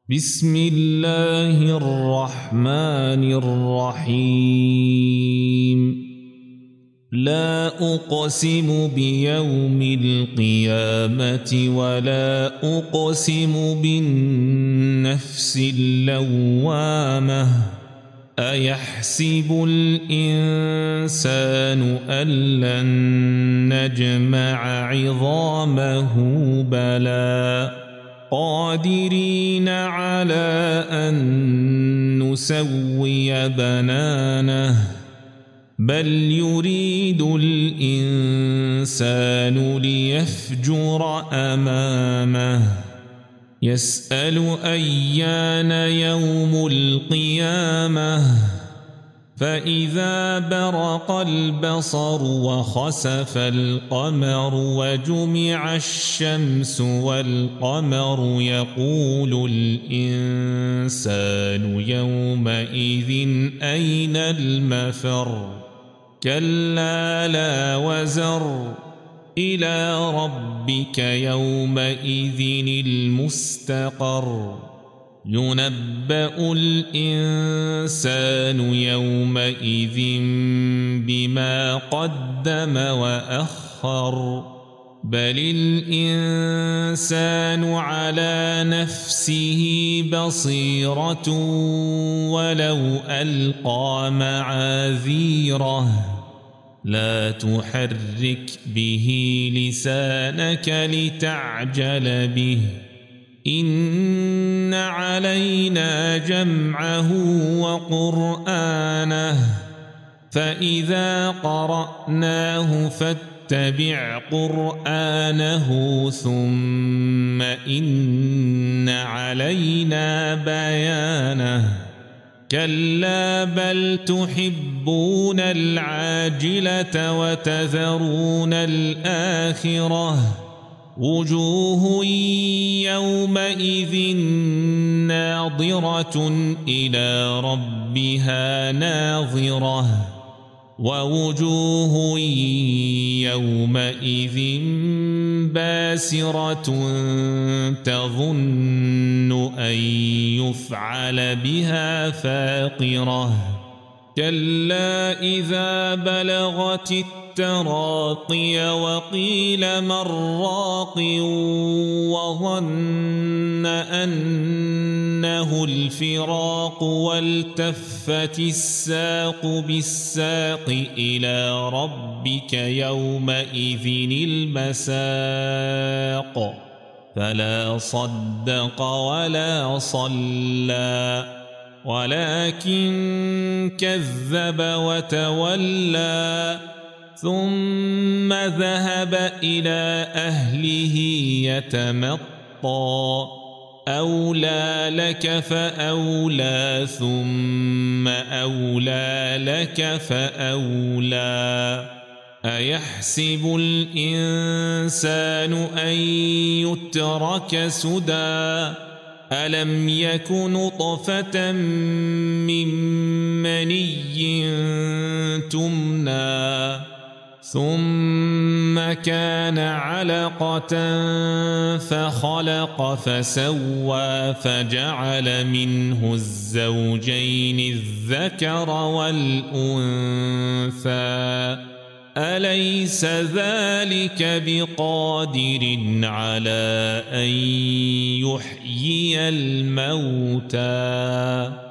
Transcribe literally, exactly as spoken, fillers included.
بسم الله الرحمن الرحيم لا أقسم بيوم القيامة ولا أقسم بالنفس اللوامة أيحسب الإنسان أن لن نجمع عظامه بلى قادرين على أن نسوي بنانه بل يريد الإنسان ليفجر أمامه يسأل أيان يوم القيامة فإذا برق البصر وخسف القمر وجمع الشمس والقمر يقول الإنسان يومئذ أين المفر كلا لا وزر إلى ربك يومئذ المستقر ينبأ الإنسان يومئذ بما قدم وأخر بل الإنسان على نفسه بصيرة ولو ألقى معاذيره لا تحرك به لسانك لتعجل به إن علينا جمعه وقرآنه فإذا قرأناه فاتبع قرآنه ثم إن علينا بيانه كلا بل تحبون العاجلة وتذرون الآخرة وجوه يومئذ ناظرة إلى ربها ناظرة ووجوه يومئذ باسرة تظن أن يفعل بها فاقرة كلا إذا بلغت التراقي وقيل من راق وظن أنه الفراق والتفت الساق بالساق إلى ربك يومئذ المساق فلا صدق ولا صلى ولكن كذب وتولى ثم ذهب إلى أهله يتمطى أولى لك فأولى ثم أولى لك فأولى أيحسب الإنسان أن يترك سدى ألم يك نطفة من مني تمنى ثم كان علقة فخلق فسوى فجعل منه الزوجين الذكر والأنثى أليس ذلك بقادر على أن يحيي الموتى